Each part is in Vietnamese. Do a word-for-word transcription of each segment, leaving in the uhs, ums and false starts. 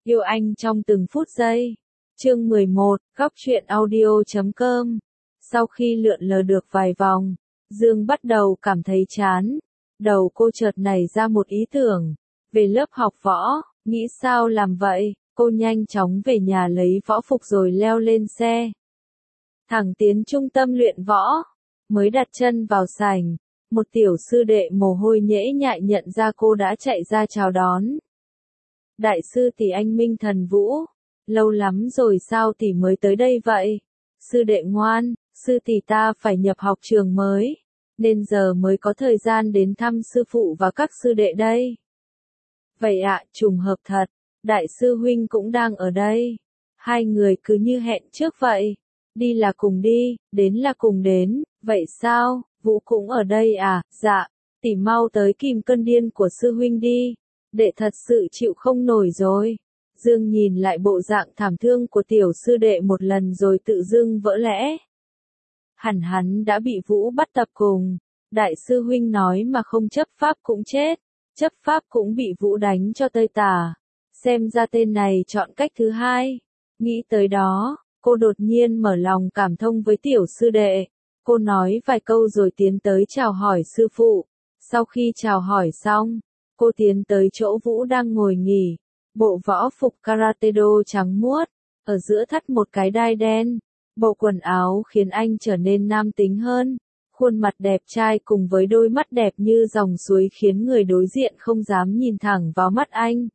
Yêu anh trong từng phút giây. Chương mười một, góc truyện audio chấm com. Sau khi lượn lờ được vài vòng, Dương bắt đầu cảm thấy chán. Đầu cô chợt nảy ra một ý tưởng. Về lớp học võ, nghĩ sao làm vậy, cô nhanh chóng về nhà lấy võ phục rồi leo lên xe. Thẳng tiến trung tâm luyện võ. Mới đặt chân vào sảnh, một tiểu sư đệ mồ hôi nhễ nhại nhận ra cô đã chạy ra chào đón. Đại sư tỷ anh Minh Thần Vũ, lâu lắm rồi sao tỷ mới tới đây vậy? Sư đệ ngoan, sư tỷ ta phải nhập học trường mới, nên giờ mới có thời gian đến thăm sư phụ và các sư đệ đây. Vậy ạ, trùng hợp thật, đại sư huynh cũng đang ở đây. Hai người cứ như hẹn trước vậy. Đi là cùng đi, đến là cùng đến, vậy sao, Vũ cũng ở đây à? Dạ, tỷ mau tới kìm cơn điên của sư huynh đi. Đệ thật sự chịu không nổi rồi. Dương nhìn lại bộ dạng thảm thương của tiểu sư đệ một lần rồi tự dưng vỡ lẽ. Hẳn hắn đã bị Vũ bắt tập cùng. Đại sư huynh nói mà không chấp pháp cũng chết. Chấp pháp cũng bị Vũ đánh cho tơi tả. Xem ra tên này chọn cách thứ hai. Nghĩ tới đó, cô đột nhiên mở lòng cảm thông với tiểu sư đệ. Cô nói vài câu rồi tiến tới chào hỏi sư phụ. Sau khi chào hỏi xong, cô tiến tới chỗ Vũ đang ngồi nghỉ. Bộ võ phục karate do trắng muốt, ở giữa thắt một cái đai đen. Bộ quần áo khiến anh trở nên nam tính hơn. Khuôn mặt đẹp trai cùng với đôi mắt đẹp như dòng suối khiến người đối diện không dám nhìn thẳng vào mắt anh.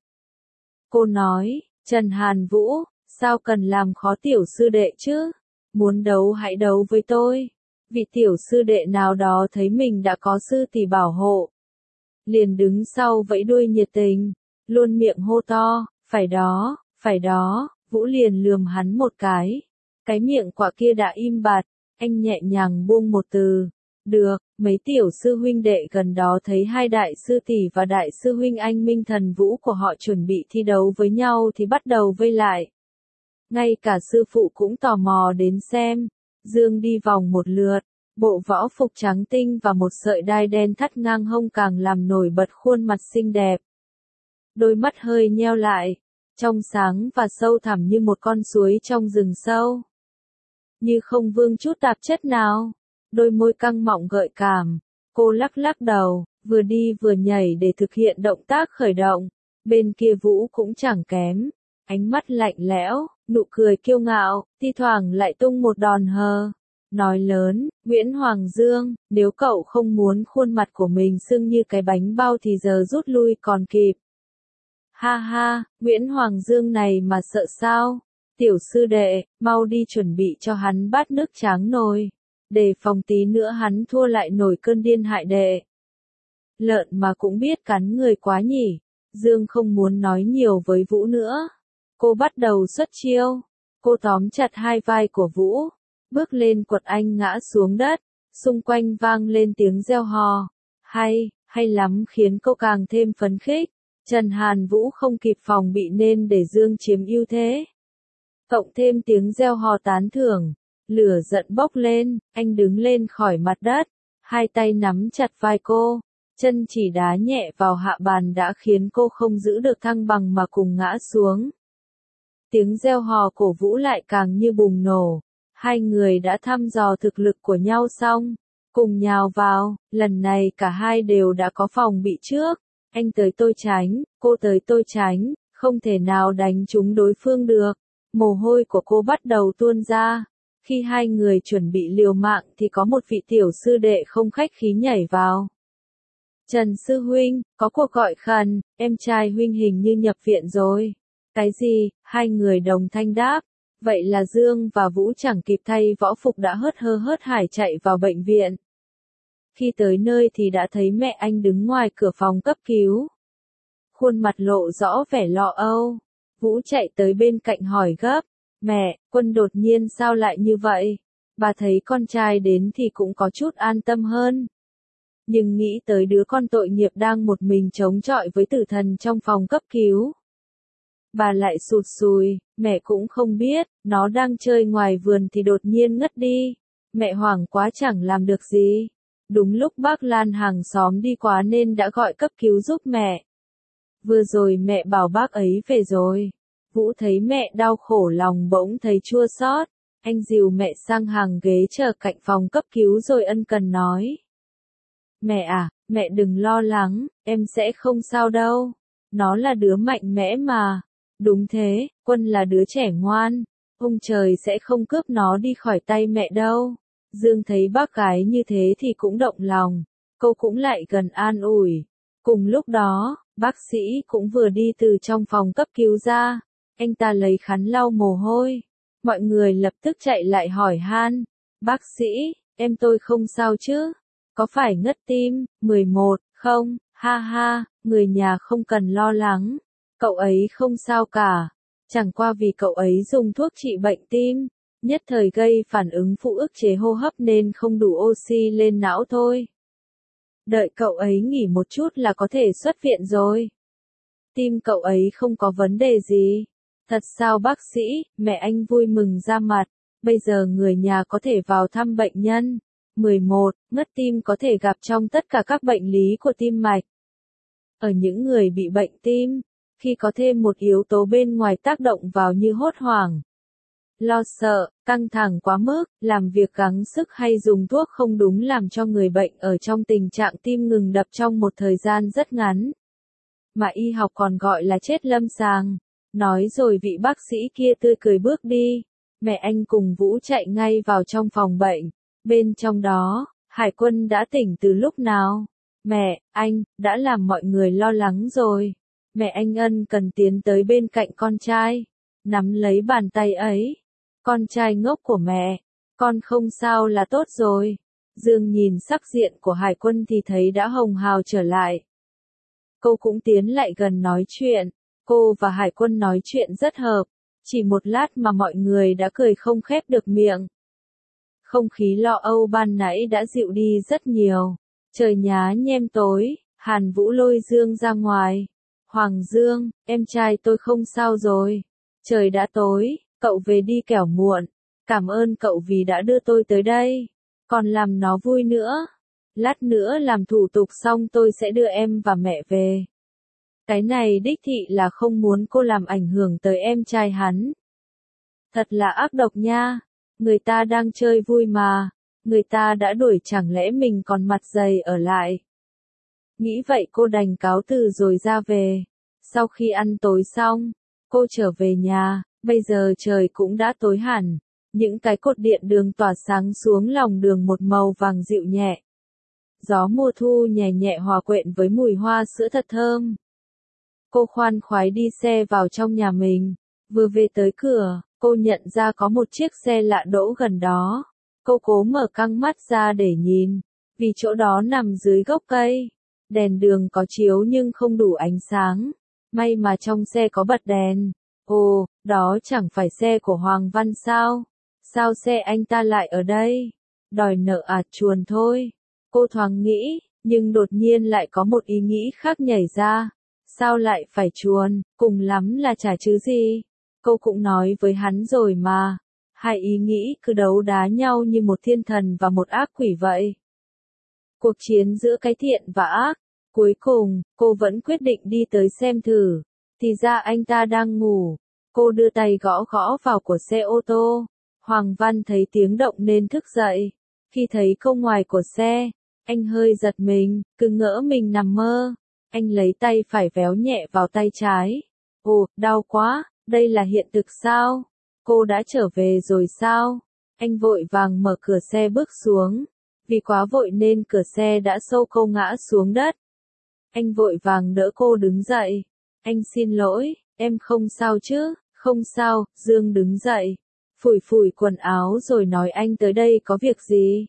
Cô nói, Trần Hàn Vũ, sao cần làm khó tiểu sư đệ chứ? Muốn đấu hãy đấu với tôi. Vị tiểu sư đệ nào đó thấy mình đã có sư tỷ bảo hộ. Liền đứng sau vẫy đuôi nhiệt tình, luôn miệng hô to, phải đó, phải đó, Vũ liền lườm hắn một cái. Cái miệng quả kia đã im bặt, anh nhẹ nhàng buông một từ. Được, mấy tiểu sư huynh đệ gần đó thấy hai đại sư tỷ và đại sư huynh anh Minh Thần Vũ của họ chuẩn bị thi đấu với nhau thì bắt đầu vây lại. Ngay cả sư phụ cũng tò mò đến xem. Dương đi vòng một lượt, bộ võ phục trắng tinh và một sợi đai đen thắt ngang hông càng làm nổi bật khuôn mặt xinh đẹp. Đôi mắt hơi nheo lại, trong sáng và sâu thẳm như một con suối trong rừng sâu. Như không vương chút tạp chất nào. Đôi môi căng mọng gợi cảm. Cô lắc lắc đầu, vừa đi vừa nhảy để thực hiện động tác khởi động. Bên kia Vũ cũng chẳng kém. Ánh mắt lạnh lẽo, nụ cười kiêu ngạo, thi thoảng lại tung một đòn hờ. Nói lớn, Nguyễn Hoàng Dương, nếu cậu không muốn khuôn mặt của mình sưng như cái bánh bao thì giờ rút lui còn kịp. Ha ha, Nguyễn Hoàng Dương này mà sợ sao? Tiểu sư đệ, mau đi chuẩn bị cho hắn bát nước tráng nồi. Để phòng tí nữa hắn thua lại nổi cơn điên hại đệ. Lợn mà cũng biết cắn người quá nhỉ. Dương không muốn nói nhiều với Vũ nữa. Cô bắt đầu xuất chiêu. Cô tóm chặt hai vai của Vũ. Bước lên quật anh ngã xuống đất. Xung quanh vang lên tiếng reo hò. Hay, hay lắm khiến cô càng thêm phấn khích. Trần Hàn Vũ không kịp phòng bị nên để Dương chiếm ưu thế. Cộng thêm tiếng reo hò tán thưởng. Lửa giận bốc lên, anh đứng lên khỏi mặt đất. Hai tay nắm chặt vai cô. Chân chỉ đá nhẹ vào hạ bàn đã khiến cô không giữ được thăng bằng mà cùng ngã xuống. Tiếng reo hò cổ Vũ lại càng như bùng nổ. Hai người đã thăm dò thực lực của nhau xong. Cùng nhào vào, lần này cả hai đều đã có phòng bị trước. Anh tới tôi tránh, cô tới tôi tránh, không thể nào đánh trúng đối phương được. Mồ hôi của cô bắt đầu tuôn ra. Khi hai người chuẩn bị liều mạng thì có một vị tiểu sư đệ không khách khí nhảy vào. Trần sư huynh, có cuộc gọi khẩn, em trai huynh hình như nhập viện rồi. Cái gì? Hai người đồng thanh đáp. Vậy là Dương và Vũ chẳng kịp thay võ phục đã hớt hơ hớt hải chạy vào bệnh viện. Khi tới nơi thì đã thấy mẹ anh đứng ngoài cửa phòng cấp cứu. Khuôn mặt lộ rõ vẻ lo âu. Vũ chạy tới bên cạnh hỏi gấp. Mẹ, Quân đột nhiên sao lại như vậy? Bà thấy con trai đến thì cũng có chút an tâm hơn. Nhưng nghĩ tới đứa con tội nghiệp đang một mình chống chọi với tử thần trong phòng cấp cứu. Bà lại sụt sùi, mẹ cũng không biết, nó đang chơi ngoài vườn thì đột nhiên ngất đi. Mẹ hoảng quá chẳng làm được gì. Đúng lúc bác Lan hàng xóm đi qua nên đã gọi cấp cứu giúp mẹ. Vừa rồi mẹ bảo bác ấy về rồi. Vũ thấy mẹ đau khổ lòng bỗng thấy chua xót, anh dìu mẹ sang hàng ghế chờ cạnh phòng cấp cứu rồi ân cần nói. Mẹ à, mẹ đừng lo lắng, em sẽ không sao đâu. Nó là đứa mạnh mẽ mà. Đúng thế, Quân là đứa trẻ ngoan. Ông trời sẽ không cướp nó đi khỏi tay mẹ đâu. Dương thấy bác gái như thế thì cũng động lòng. Cô cũng lại gần an ủi. Cùng lúc đó, bác sĩ cũng vừa đi từ trong phòng cấp cứu ra. Anh ta lấy khăn lau mồ hôi. Mọi người lập tức chạy lại hỏi han. Bác sĩ, em tôi không sao chứ? Có phải ngất tim? mười một, không, ha ha, người nhà không cần lo lắng. Cậu ấy không sao cả. Chẳng qua vì cậu ấy dùng thuốc trị bệnh tim, nhất thời gây phản ứng phụ ức chế hô hấp nên không đủ oxy lên não thôi. Đợi cậu ấy nghỉ một chút là có thể xuất viện rồi. Tim cậu ấy không có vấn đề gì. Thật sao bác sĩ? Mẹ anh vui mừng ra mặt. Bây giờ người nhà có thể vào thăm bệnh nhân. mười một. Ngất tim có thể gặp trong tất cả các bệnh lý của tim mạch. Ở những người bị bệnh tim, khi có thêm một yếu tố bên ngoài tác động vào như hốt hoảng, lo sợ, căng thẳng quá mức, làm việc gắng sức hay dùng thuốc không đúng làm cho người bệnh ở trong tình trạng tim ngừng đập trong một thời gian rất ngắn. Mà y học còn gọi là chết lâm sàng. Nói rồi vị bác sĩ kia tươi cười bước đi. Mẹ anh cùng Vũ chạy ngay vào trong phòng bệnh. Bên trong đó, Hải Quân đã tỉnh từ lúc nào? Mẹ, anh, đã làm mọi người lo lắng rồi. Mẹ anh ân cần tiến tới bên cạnh con trai. Nắm lấy bàn tay ấy. Con trai ngốc của mẹ. Con không sao là tốt rồi. Dương nhìn sắc diện của Hải Quân thì thấy đã hồng hào trở lại. Cô cũng tiến lại gần nói chuyện. Cô và Hải Quân nói chuyện rất hợp. Chỉ một lát mà mọi người đã cười không khép được miệng. Không khí lo âu ban nãy đã dịu đi rất nhiều. Trời nhá nhem tối, Hàn Vũ lôi Dương ra ngoài. Hoàng Dương, em trai tôi không sao rồi. Trời đã tối, cậu về đi kẻo muộn. Cảm ơn cậu vì đã đưa tôi tới đây. Còn làm nó vui nữa. Lát nữa làm thủ tục xong tôi sẽ đưa em và mẹ về. Cái này đích thị là không muốn cô làm ảnh hưởng tới em trai hắn. Thật là ác độc nha. Người ta đang chơi vui mà. Người ta đã đuổi chẳng lẽ mình còn mặt dày ở lại. Nghĩ vậy cô đành cáo từ rồi ra về. Sau khi ăn tối xong, cô trở về nhà. Bây giờ trời cũng đã tối hẳn. Những cái cột điện đường tỏa sáng xuống lòng đường một màu vàng dịu nhẹ. Gió mùa thu nhẹ nhẹ hòa quyện với mùi hoa sữa thật thơm. Cô khoan khoái đi xe vào trong nhà mình. Vừa về tới cửa, cô nhận ra có một chiếc xe lạ đỗ gần đó. Cô cố mở căng mắt ra để nhìn. Vì chỗ đó nằm dưới gốc cây. Đèn đường có chiếu nhưng không đủ ánh sáng. May mà trong xe có bật đèn. Ồ, đó chẳng phải xe của Hoàng Văn sao? Sao xe anh ta lại ở đây? Đòi nợ à, chuồn thôi. Cô thoáng nghĩ, nhưng đột nhiên lại có một ý nghĩ khác nhảy ra. Sao lại phải chuồn, cùng lắm là trả chứ gì? Cô cũng nói với hắn rồi mà. Hai ý nghĩ cứ đấu đá nhau như một thiên thần và một ác quỷ vậy. Cuộc chiến giữa cái thiện và ác. Cuối cùng, cô vẫn quyết định đi tới xem thử. Thì ra anh ta đang ngủ. Cô đưa tay gõ gõ vào của xe ô tô. Hoàng Văn thấy tiếng động nên thức dậy. Khi thấy cô ngoài của xe, anh hơi giật mình, cứ ngỡ mình nằm mơ. Anh lấy tay phải véo nhẹ vào tay trái. Ồ, đau quá, đây là hiện thực sao? Cô đã trở về rồi sao? Anh vội vàng mở cửa xe bước xuống. Vì quá vội nên cửa xe đã xô cô ngã xuống đất. Anh vội vàng đỡ cô đứng dậy. Anh xin lỗi, em không sao chứ? Không sao, Dương đứng dậy. Phủi phủi quần áo rồi nói anh tới đây có việc gì?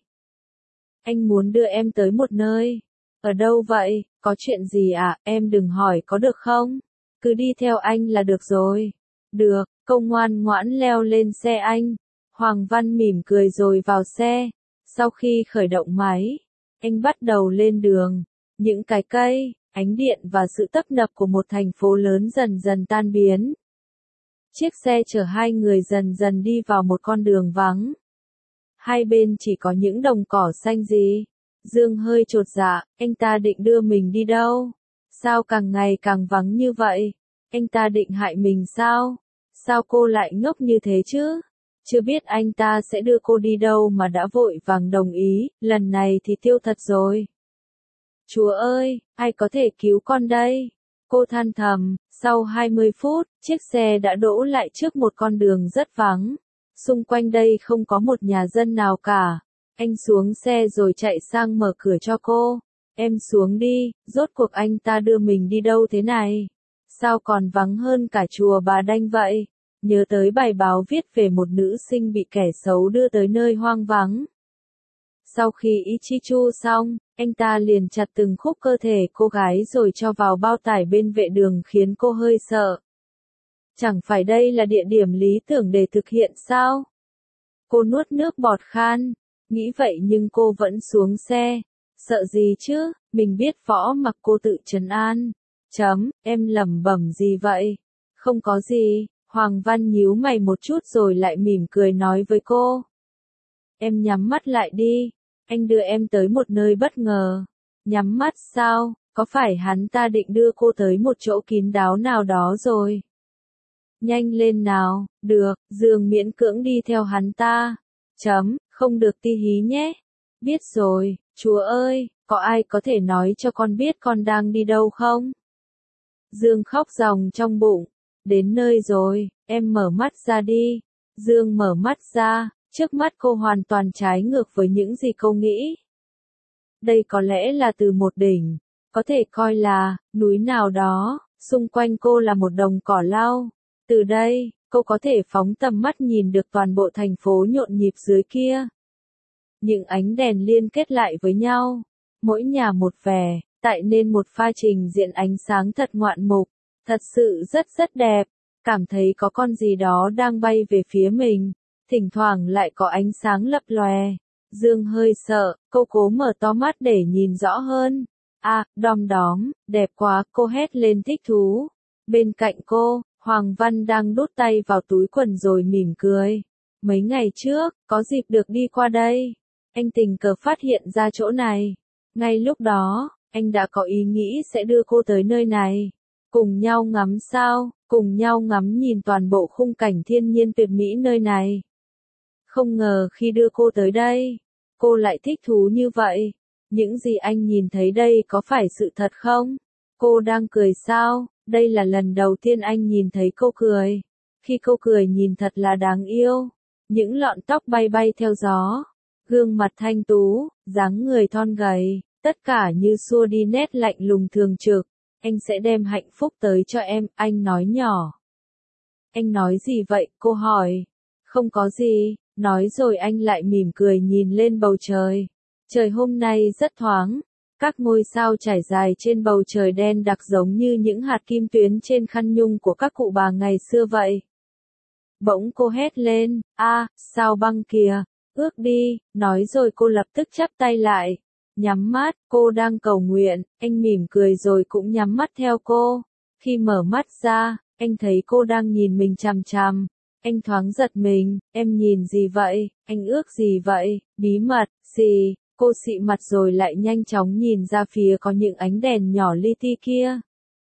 Anh muốn đưa em tới một nơi. Ở đâu vậy? Có chuyện gì à? Em đừng hỏi có được không? Cứ đi theo anh là được rồi. Được, cô ngoan ngoãn leo lên xe anh. Hoàng Văn mỉm cười rồi vào xe. Sau khi khởi động máy, anh bắt đầu lên đường. Những cái cây, ánh điện và sự tấp nập của một thành phố lớn dần dần tan biến. Chiếc xe chở hai người dần dần đi vào một con đường vắng. Hai bên chỉ có những đồng cỏ xanh gì. Dương hơi chột dạ, anh ta định đưa mình đi đâu? Sao càng ngày càng vắng như vậy? Anh ta định hại mình sao? Sao cô lại ngốc như thế chứ? Chưa biết anh ta sẽ đưa cô đi đâu mà đã vội vàng đồng ý, lần này thì tiêu thật rồi. Chúa ơi, ai có thể cứu con đây? Cô than thầm, sau hai mươi phút, chiếc xe đã đỗ lại trước một con đường rất vắng. Xung quanh đây không có một nhà dân nào cả. Anh xuống xe rồi chạy sang mở cửa cho cô. Em xuống đi, rốt cuộc anh ta đưa mình đi đâu thế này? Sao còn vắng hơn cả chùa Bà Đanh vậy? Nhớ tới bài báo viết về một nữ sinh bị kẻ xấu đưa tới nơi hoang vắng. Sau khi Ichichu xong, anh ta liền chặt từng khúc cơ thể cô gái rồi cho vào bao tải bên vệ đường khiến cô hơi sợ. Chẳng phải đây là địa điểm lý tưởng để thực hiện sao? Cô nuốt nước bọt khan, nghĩ vậy nhưng cô vẫn xuống xe. Sợ gì chứ, mình biết võ mặc cô tự trấn an. Chấm, em lẩm bẩm gì vậy? Không có gì, Hoàng Văn nhíu mày một chút rồi lại mỉm cười nói với cô. Em nhắm mắt lại đi, anh đưa em tới một nơi bất ngờ. Nhắm mắt sao, có phải hắn ta định đưa cô tới một chỗ kín đáo nào đó rồi? Nhanh lên nào, được, Dương miễn cưỡng đi theo hắn ta. Chấm, không được ti hí nhé. Biết rồi, chúa ơi, có ai có thể nói cho con biết con đang đi đâu không? Dương khóc ròng trong bụng. Đến nơi rồi, em mở mắt ra đi. Dương mở mắt ra, trước mắt cô hoàn toàn trái ngược với những gì cô nghĩ. Đây có lẽ là từ một đỉnh, có thể coi là núi nào đó, xung quanh cô là một đồng cỏ lau. Từ đây, cô có thể phóng tầm mắt nhìn được toàn bộ thành phố nhộn nhịp dưới kia. Những ánh đèn liên kết lại với nhau, mỗi nhà một vẻ, tạo nên một pha trình diễn ánh sáng thật ngoạn mục, thật sự rất rất đẹp, cảm thấy có con gì đó đang bay về phía mình, thỉnh thoảng lại có ánh sáng lập lòe. Dương hơi sợ, cô cố mở to mắt để nhìn rõ hơn. À, đom đóm, đẹp quá, cô hét lên thích thú. Bên cạnh cô, Hoàng Văn đang đút tay vào túi quần rồi mỉm cười. Mấy ngày trước, có dịp được đi qua đây. Anh tình cờ phát hiện ra chỗ này. Ngay lúc đó, anh đã có ý nghĩ sẽ đưa cô tới nơi này. Cùng nhau ngắm sao, cùng nhau ngắm nhìn toàn bộ khung cảnh thiên nhiên tuyệt mỹ nơi này. Không ngờ khi đưa cô tới đây, cô lại thích thú như vậy. Những gì anh nhìn thấy đây có phải sự thật không? Cô đang cười sao? Đây là lần đầu tiên anh nhìn thấy cô cười. Khi cô cười nhìn thật là đáng yêu. Những lọn tóc bay bay theo gió. Gương mặt thanh tú, dáng người thon gầy, tất cả như xua đi nét lạnh lùng thường trực. Anh sẽ đem hạnh phúc tới cho em, anh nói nhỏ. Anh nói gì vậy? Cô hỏi. Không có gì, nói rồi anh lại mỉm cười nhìn lên bầu trời. Trời hôm nay rất thoáng. Các ngôi sao trải dài trên bầu trời đen đặc giống như những hạt kim tuyến trên khăn nhung của các cụ bà ngày xưa vậy. Bỗng cô hét lên, a, sao băng kìa, ước đi, nói rồi cô lập tức chắp tay lại. Nhắm mắt, cô đang cầu nguyện, anh mỉm cười rồi cũng nhắm mắt theo cô. Khi mở mắt ra, anh thấy cô đang nhìn mình chằm chằm. Anh thoáng giật mình, em nhìn gì vậy, anh ước gì vậy, bí mật, gì? Cô xị mặt rồi lại nhanh chóng nhìn ra phía có những ánh đèn nhỏ li ti kia.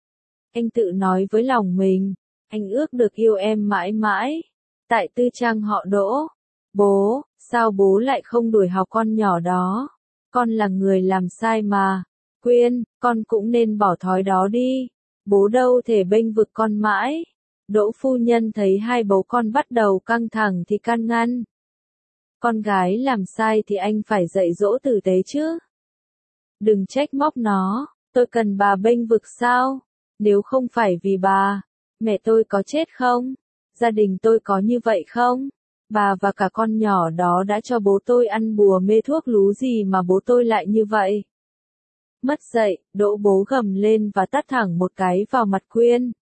Anh tự nói với lòng mình, anh ước được yêu em mãi mãi. Tại tư trang họ Đỗ. Bố, sao bố lại không đuổi học con nhỏ đó? Con là người làm sai mà. Quyên, con cũng nên bỏ thói đó đi. Bố đâu thể bênh vực con mãi. Đỗ phu nhân thấy hai bố con bắt đầu căng thẳng thì can ngăn. Con gái làm sai thì anh phải dạy dỗ tử tế chứ. Đừng trách móc nó, tôi cần bà bênh vực sao? Nếu không phải vì bà, mẹ tôi có chết không? Gia đình tôi có như vậy không? Bà và cả con nhỏ đó đã cho bố tôi ăn bùa mê thuốc lú gì mà bố tôi lại như vậy? Mất dậy, Đỗ bố gầm lên và tát thẳng một cái vào mặt Quyên.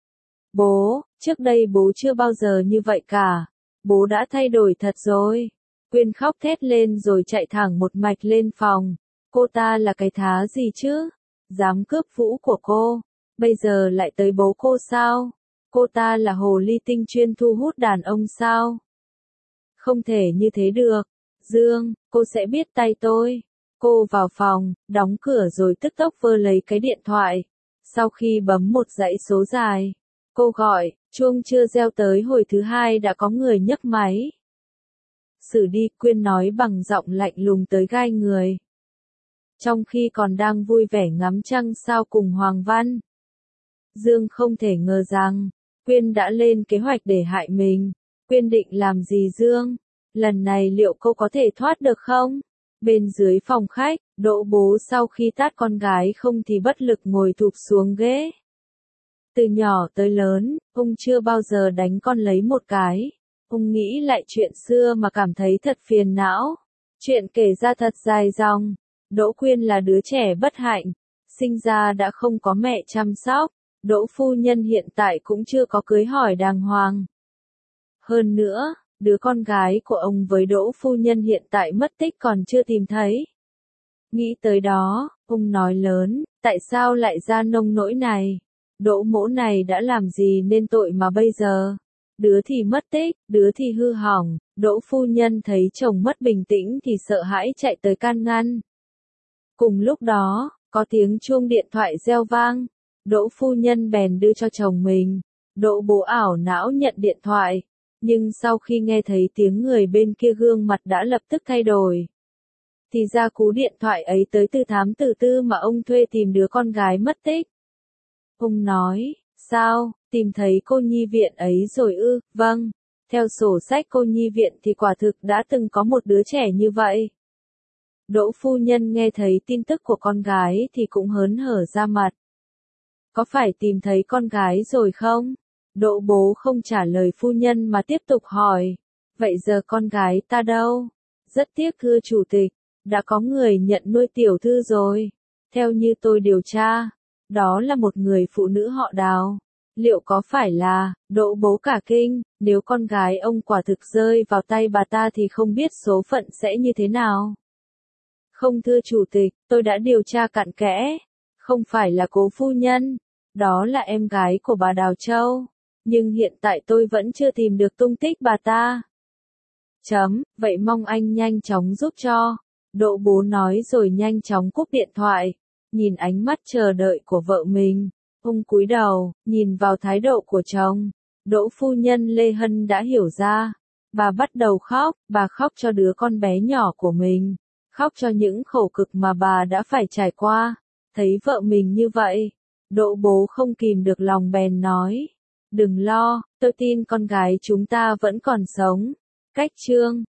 Bố, trước đây bố chưa bao giờ như vậy cả. Bố đã thay đổi thật rồi. Quyên khóc thét lên rồi chạy thẳng một mạch lên phòng. Cô ta là cái thá gì chứ? Dám cướp vũ của cô. Bây giờ lại tới bố cô sao? Cô ta là hồ ly tinh chuyên thu hút đàn ông sao? Không thể như thế được. Dương, cô sẽ biết tay tôi. Cô vào phòng, đóng cửa rồi tức tốc vơ lấy cái điện thoại. Sau khi bấm một dãy số dài, Cô gọi, chuông chưa reo tới hồi thứ hai đã có người nhấc máy. Xử đi, Quyên nói bằng giọng lạnh lùng tới gai người. Trong khi còn đang vui vẻ ngắm trăng sao cùng Hoàng Văn. Dương không thể ngờ rằng, Quyên đã lên kế hoạch để hại mình. Quyên định làm gì Dương? Lần này liệu cô có thể thoát được không? Bên dưới phòng khách, Đỗ bố sau khi tát con gái không thì bất lực ngồi thụp xuống ghế. Từ nhỏ tới lớn, ông chưa bao giờ đánh con lấy một cái. Ông nghĩ lại chuyện xưa mà cảm thấy thật phiền não. Chuyện kể ra thật dài dòng. Đỗ Quyên là đứa trẻ bất hạnh, sinh ra đã không có mẹ chăm sóc. Đỗ phu nhân hiện tại cũng chưa có cưới hỏi đàng hoàng. Hơn nữa, đứa con gái của ông với Đỗ phu nhân hiện tại mất tích còn chưa tìm thấy. Nghĩ tới đó, ông nói lớn, tại sao lại ra nông nỗi này? Đỗ mỗ này đã làm gì nên tội mà bây giờ? Đứa thì mất tích, đứa thì hư hỏng. Đỗ phu nhân thấy chồng mất bình tĩnh thì sợ hãi chạy tới can ngăn. Cùng lúc đó, có tiếng chuông điện thoại reo vang. Đỗ phu nhân bèn đưa cho chồng mình. Đỗ bố ảo não nhận điện thoại. Nhưng sau khi nghe thấy tiếng người bên kia gương mặt đã lập tức thay đổi. Thì ra cú điện thoại ấy tới từ thám tử tư mà ông thuê tìm đứa con gái mất tích. Ông nói, sao, tìm thấy cô nhi viện ấy rồi ư? Vâng, theo sổ sách cô nhi viện thì quả thực đã từng có một đứa trẻ như vậy. Đỗ phu nhân nghe thấy tin tức của con gái thì cũng hớn hở ra mặt. Có phải tìm thấy con gái rồi không? Đỗ bố không trả lời phu nhân mà tiếp tục hỏi. Vậy giờ con gái ta đâu? Rất tiếc thưa chủ tịch, đã có người nhận nuôi tiểu thư rồi. Theo như tôi điều tra, đó là một người phụ nữ họ Đào. Liệu có phải là, Đỗ bố cả kinh, nếu con gái ông quả thực rơi vào tay bà ta thì không biết số phận sẽ như thế nào? Không thưa chủ tịch, tôi đã điều tra cặn kẽ. Không phải là cố phu nhân, đó là em gái của bà Đào Châu. Nhưng hiện tại tôi vẫn chưa tìm được tung tích bà ta. Chấm, vậy mong anh nhanh chóng giúp cho. Đỗ bố nói rồi nhanh chóng cúp điện thoại. Nhìn ánh mắt chờ đợi của vợ mình. Ông cúi đầu, nhìn vào thái độ của chồng. Đỗ phu nhân Lê Hân đã hiểu ra. Bà bắt đầu khóc, bà khóc cho đứa con bé nhỏ của mình. Khóc cho những khổ cực mà bà đã phải trải qua. Thấy vợ mình như vậy, Đỗ bố không kìm được lòng bèn nói. Đừng lo, tôi tin con gái chúng ta vẫn còn sống. Cách chương